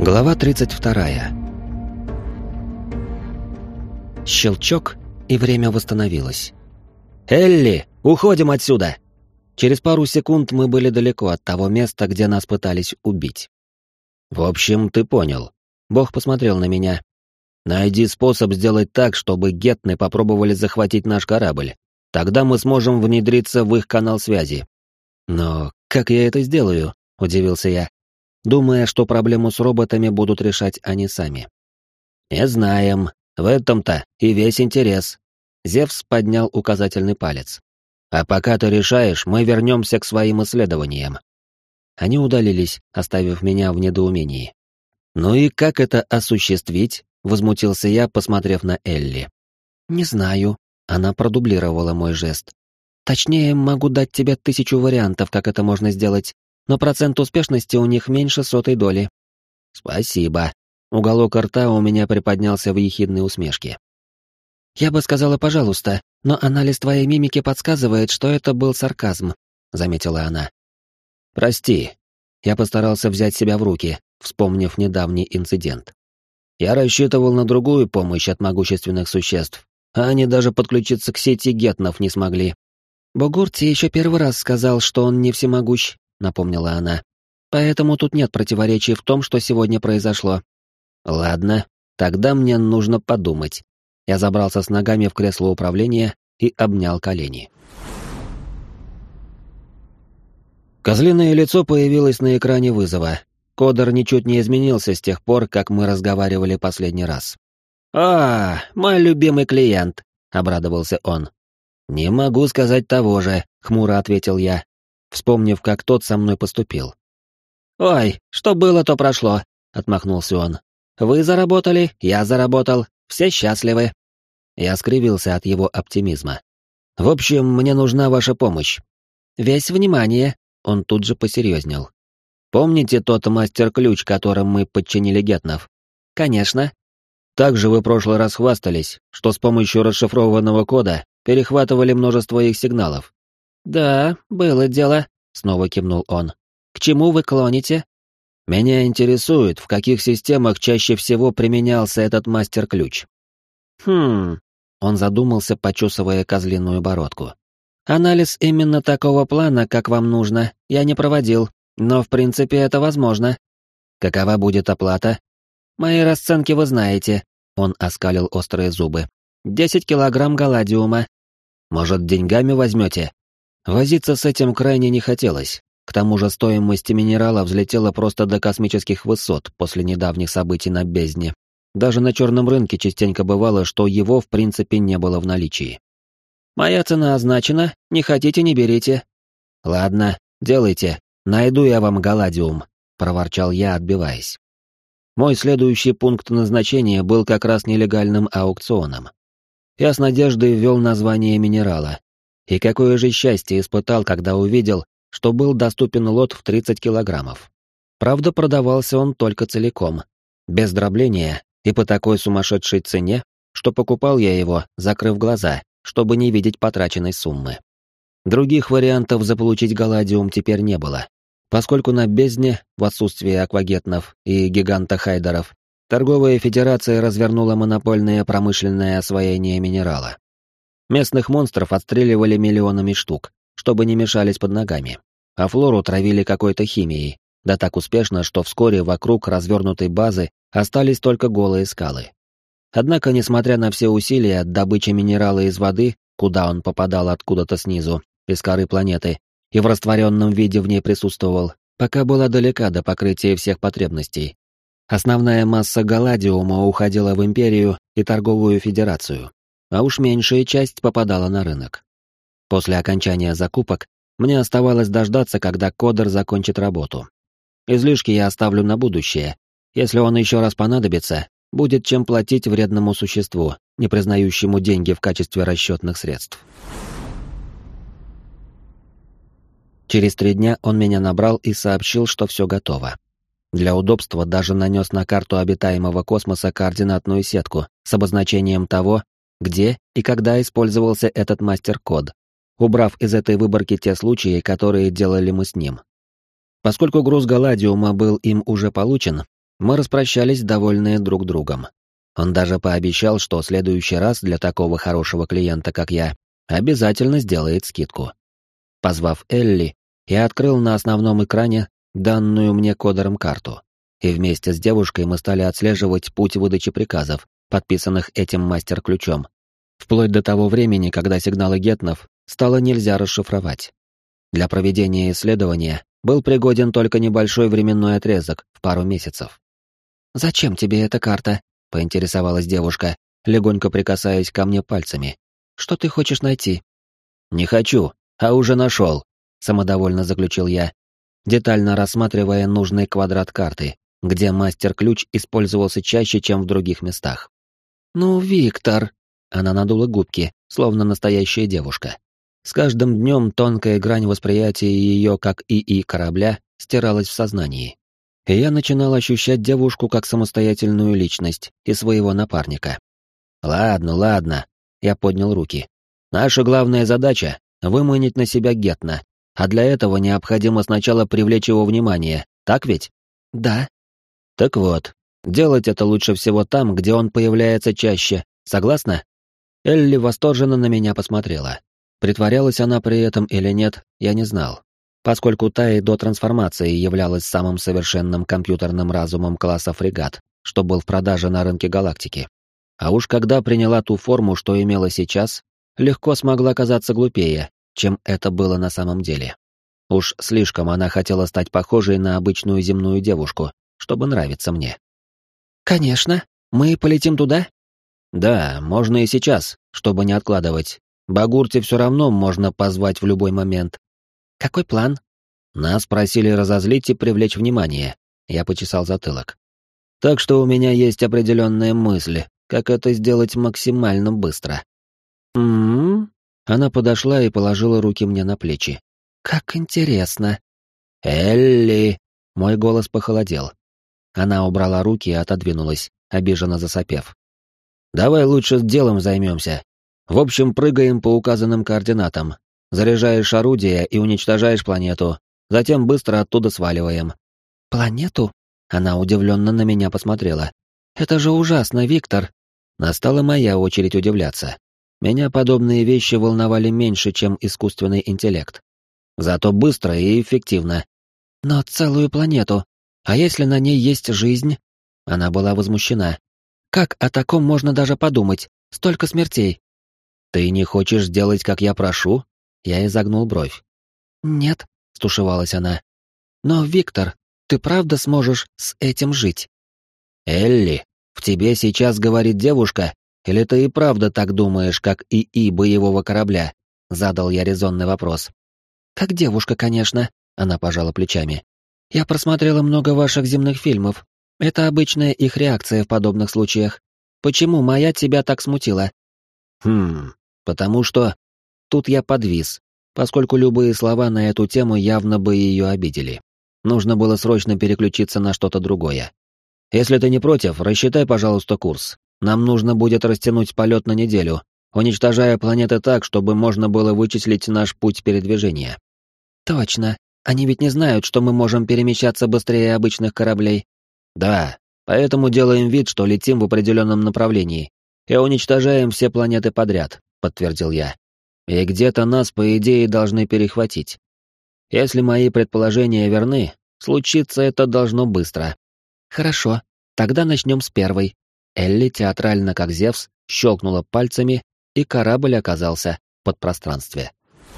Глава 32. Щелчок, и время восстановилось. «Элли, уходим отсюда!» Через пару секунд мы были далеко от того места, где нас пытались убить. «В общем, ты понял». Бог посмотрел на меня. «Найди способ сделать так, чтобы гетны попробовали захватить наш корабль. Тогда мы сможем внедриться в их канал связи». «Но как я это сделаю?» — удивился я, думая, что проблему с роботами будут решать они сами. «Не знаем. В этом-то и весь интерес». Зевс поднял указательный палец. «А пока ты решаешь, мы вернемся к своим исследованиям». Они удалились, оставив меня в недоумении. «Ну и как это осуществить?» — возмутился я, посмотрев на Элли. «Не знаю». Она продублировала мой жест. «Точнее, могу дать тебе 1000 вариантов, как это можно сделать, но процент успешности у них меньше 100 доли». «Спасибо». Уголок рта у меня приподнялся в ехидной усмешке. «Я бы сказала «пожалуйста», но анализ твоей мимики подсказывает, что это был сарказм», — заметила она. «Прости». Я постарался взять себя в руки, вспомнив недавний инцидент. Я рассчитывал на другую помощь от могущественных существ, а они даже подключиться к сети гетнов не смогли. «Бугурти еще первый раз сказал, что он не всемогущ», — напомнила она. «Поэтому тут нет противоречий в том, что сегодня произошло». «Ладно, тогда мне нужно подумать». Я забрался с ногами в кресло управления и обнял колени. Козлиное лицо появилось на экране вызова. Кодер ничуть не изменился с тех пор, как мы разговаривали последний раз. «А, мой любимый клиент», — обрадовался он. «Не могу сказать того же», — хмуро ответил я, вспомнив, как тот со мной поступил. «Ой, что было, то прошло», — отмахнулся он. «Вы заработали, я заработал, все счастливы». Я скривился от его оптимизма. «В общем, мне нужна ваша помощь». «Весь внимание», — он тут же посерьезнел. «Помните тот мастер-ключ, которым мы подчинили гетнов?» «Конечно». «Также вы в прошлый раз хвастались, что с помощью расшифрованного кода перехватывали множество их сигналов». «Да, было дело», — снова кивнул он. «К чему вы клоните?» «Меня интересует, в каких системах чаще всего применялся этот мастер-ключ». «Хм...» — он задумался, почесывая козлиную бородку. «Анализ именно такого плана, как вам нужно, я не проводил, но в принципе это возможно». «Какова будет оплата?» «Мои расценки вы знаете», — он оскалил острые зубы. 10 килограмм галладиума». «Может, деньгами возьмете?» Возиться с этим крайне не хотелось. К тому же стоимость минерала взлетела просто до космических высот после недавних событий на бездне. Даже на черном рынке частенько бывало, что его в принципе не было в наличии. «Моя цена означена, не хотите — не берите». «Ладно, делайте, найду я вам галладиум», — проворчал я, отбиваясь. Мой следующий пункт назначения был как раз нелегальным аукционом. Я с надеждой ввел название минерала. И какое же счастье испытал, когда увидел, что был доступен лот в 30 килограммов. Правда, продавался он только целиком, без дробления и по такой сумасшедшей цене, что покупал я его, закрыв глаза, чтобы не видеть потраченной суммы. Других вариантов заполучить галладиум теперь не было, поскольку на бездне, в отсутствие аквагетнов и гиганта-хайдеров, торговая федерация развернула монопольное промышленное освоение минерала. Местных монстров отстреливали миллионами штук, чтобы не мешались под ногами, а флору травили какой-то химией, да так успешно, что вскоре вокруг развернутой базы остались только голые скалы. Однако, несмотря на все усилия, добыча минерала из воды, куда он попадал откуда-то снизу, из коры планеты, и в растворенном виде в ней присутствовал, пока была далека до покрытия всех потребностей. Основная масса галладиума уходила в Империю и Торговую Федерацию, а уж меньшая часть попадала на рынок. После окончания закупок мне оставалось дождаться, когда Кодер закончит работу. Излишки я оставлю на будущее. Если он еще раз понадобится, будет чем платить вредному существу, не признающему деньги в качестве расчетных средств. Через 3 дня он меня набрал и сообщил, что все готово. Для удобства даже нанес на карту обитаемого космоса координатную сетку с обозначением того, где и когда использовался этот мастер-код, убрав из этой выборки те случаи, которые делали мы с ним. Поскольку груз галладиума был им уже получен, Мы распрощались, довольные друг другом. Он даже пообещал, что в следующий раз для такого хорошего клиента, как я, обязательно сделает скидку. Позвав Элли, я открыл на основном экране данную мне кодером карту, и вместе с девушкой мы стали отслеживать путь выдачи приказов, подписанных этим мастер-ключом, вплоть до того времени, когда сигналы гетнов стало нельзя расшифровать. Для проведения исследования был пригоден только небольшой временной отрезок в пару месяцев. «Зачем тебе эта карта?» — поинтересовалась девушка, легонько прикасаясь ко мне пальцами. «Что ты хочешь найти?» «Не хочу, а уже нашел», — самодовольно заключил я, детально рассматривая нужный квадрат карты, где мастер-ключ использовался чаще, чем в других местах. «Ну, Виктор!» — она надула губки, словно настоящая девушка. С каждым днем тонкая грань восприятия ее как ИИ корабля стиралась в сознании. И я начинал ощущать девушку как самостоятельную личность и своего напарника. «Ладно, ладно», — я поднял руки. «Наша главная задача — выманить на себя Гетна, а для этого необходимо сначала привлечь его внимание, так ведь?» «Да». «Так вот, делать это лучше всего там, где он появляется чаще, согласна?» Элли восторженно на меня посмотрела. Притворялась она при этом или нет, я не знал, поскольку та и до трансформации являлась самым совершенным компьютерным разумом класса фрегат, что был в продаже на рынке галактики. А уж когда приняла ту форму, что имела сейчас, легко смогла казаться глупее, чем это было на самом деле. Уж слишком она хотела стать похожей на обычную земную девушку, чтобы нравиться мне. «Конечно, мы полетим туда?» «Да, можно и сейчас, чтобы не откладывать. Багурте все равно можно позвать в любой момент». «Какой план?» «Нас просили разозлить и привлечь внимание», — я почесал затылок. «Так что у меня есть определенная мысль, как это сделать максимально быстро». «М-м-м?» Она подошла и положила руки мне на плечи. «Как интересно». «Элли!» — мой голос похолодел. Она убрала руки и отодвинулась, обиженно засопев. «Давай лучше делом займемся. В общем, прыгаем по указанным координатам. Заряжаешь орудие и уничтожаешь планету. Затем быстро оттуда сваливаем». «Планету?» Она удивленно на меня посмотрела. «Это же ужасно, Виктор!» Настала моя очередь удивляться. Меня подобные вещи волновали меньше, чем искусственный интеллект. Зато быстро и эффективно. «Но целую планету. А если на ней есть жизнь?» Она была возмущена. «Как о таком можно даже подумать? Столько смертей!» «Ты не хочешь сделать, как я прошу?» Я изогнул бровь. «Нет», — стушевалась она. «Но, Виктор, ты правда сможешь с этим жить?» «Элли, в тебе сейчас говорит девушка, или ты и правда так думаешь, как ИИ боевого корабля?» Задал я резонный вопрос. «Как девушка, конечно», — она пожала плечами. «Я просмотрела много ваших земных фильмов. Это обычная их реакция в подобных случаях. Почему моя тебя так смутила?» Потому что... Тут я подвис, поскольку любые слова на эту тему явно бы ее обидели. Нужно было срочно переключиться на что-то другое. «Если ты не против, рассчитай, пожалуйста, курс. Нам нужно будет растянуть полет на неделю, уничтожая планеты так, чтобы можно было вычислить наш путь передвижения». «Точно. Они ведь не знают, что мы можем перемещаться быстрее обычных кораблей». «Да, поэтому делаем вид, что летим в определенном направлении и уничтожаем все планеты подряд», — подтвердил я. «И где-то нас, по идее, должны перехватить. Если мои предположения верны, случиться это должно быстро». «Хорошо, тогда начнем с первой». Элли, театрально как Зевс, щелкнула пальцами, и корабль оказался в подпространстве.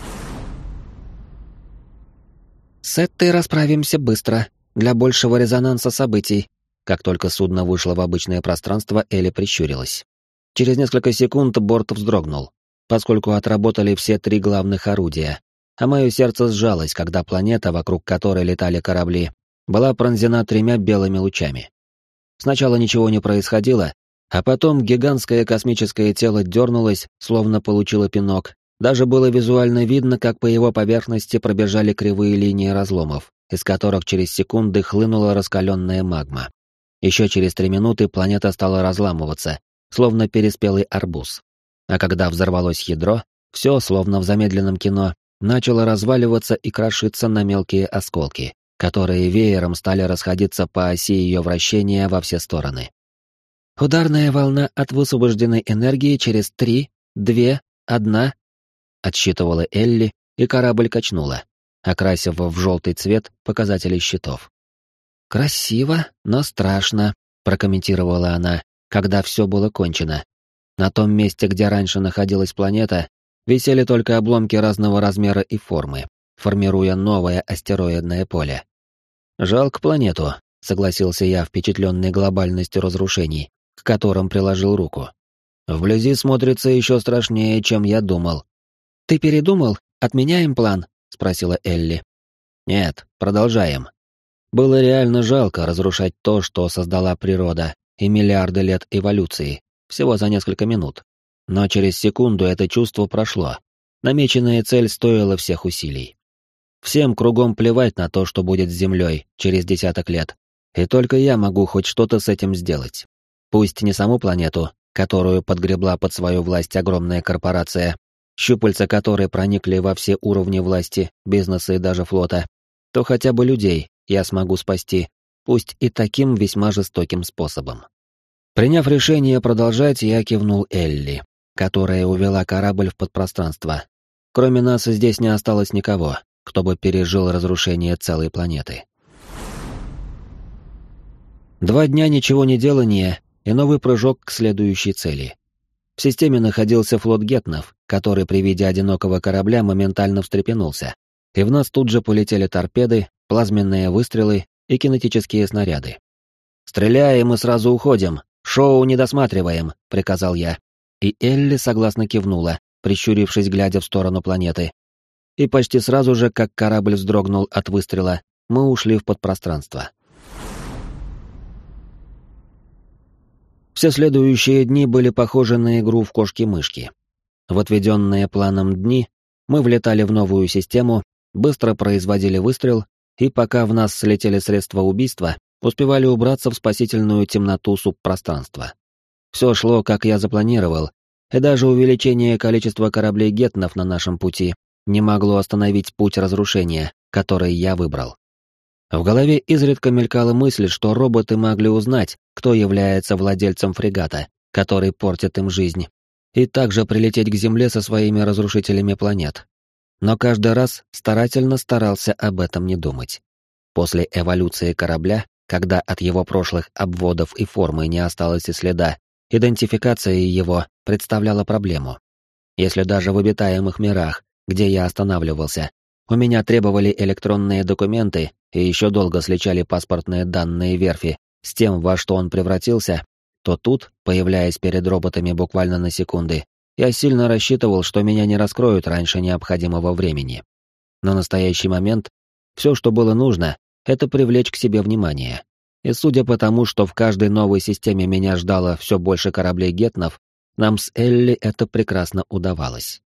«С этой расправимся быстро, для большего резонанса событий». Как только судно вышло в обычное пространство, Элли прищурилась. Через несколько секунд борт вздрогнул, поскольку отработали все 3 главных орудия, а мое сердце сжалось, когда планета, вокруг которой летали корабли, была пронзена 3 белыми лучами. Сначала ничего не происходило, а потом гигантское космическое тело дернулось, словно получило пинок. Даже было визуально видно, как по его поверхности пробежали кривые линии разломов, из которых через секунды хлынула раскаленная магма. Еще через 3 минуты планета стала разламываться, словно переспелый арбуз. А когда взорвалось ядро, все, словно в замедленном кино, начало разваливаться и крошиться на мелкие осколки, которые веером стали расходиться по оси ее вращения во все стороны. «Ударная волна от высвобожденной энергии через 3, 2, 1», — отсчитывала Элли, и корабль качнула, окрасив в желтый цвет показатели щитов. «Красиво, но страшно», — прокомментировала она, когда все было кончено. На том месте, где раньше находилась планета, висели только обломки разного размера и формы, формируя новое астероидное поле. «Жалко планету», — согласился я, впечатленный глобальностью разрушений, к которым приложил руку. «Вблизи смотрится еще страшнее, чем я думал». «Ты передумал? Отменяем план?» — спросила Элли. «Нет, продолжаем. Было реально жалко разрушать то, что создала природа, и миллиарды лет эволюции, всего за несколько минут. Но через секунду это чувство прошло. Намеченная цель стоила всех усилий. Всем кругом плевать на то, что будет с Землей через десяток лет, и только я могу хоть что-то с этим сделать. Пусть не саму планету, которую подгребла под свою власть огромная корпорация, щупальца которой проникли во все уровни власти, бизнеса и даже флота, то хотя бы людей я смогу спасти, пусть и таким весьма жестоким способом. Приняв решение продолжать, я кивнул Элли, которая увела корабль в подпространство. Кроме нас здесь не осталось никого, кто бы пережил разрушение целой планеты. 2 дня ничего не делания и новый прыжок к следующей цели. В системе находился флот гетнов, который при виде одинокого корабля моментально встрепенулся, и в нас тут же полетели торпеды, плазменные выстрелы и кинетические снаряды. «Стреляем и сразу уходим, шоу не досматриваем», — приказал я. И Элли согласно кивнула, прищурившись, глядя в сторону планеты. И почти сразу же, как корабль вздрогнул от выстрела, мы ушли в подпространство. Все следующие дни были похожи на игру в кошки-мышки. В отведенные планом дни мы влетали в новую систему, быстро производили выстрел, и пока в нас слетели средства убийства, успевали убраться в спасительную темноту субпространства. Все шло, как я запланировал, и даже увеличение количества кораблей гетнов на нашем пути не могло остановить путь разрушения, который я выбрал. В голове изредка мелькала мысль, что роботы могли узнать, кто является владельцем фрегата, который портит им жизнь, и также прилететь к Земле со своими разрушителями планет. Но каждый раз старательно старался об этом не думать. После эволюции корабля, когда от его прошлых обводов и формы не осталось и следа, идентификация его представляла проблему. Если даже в обитаемых мирах, где я останавливался, у меня требовали электронные документы и еще долго сличали паспортные данные верфи с тем, во что он превратился, то тут, появляясь перед роботами буквально на секунды, я сильно рассчитывал, что меня не раскроют раньше необходимого времени. На настоящий момент все, что было нужно, это привлечь к себе внимание. И судя по тому, что в каждой новой системе меня ждало все больше кораблей гетнов, нам с Элли это прекрасно удавалось.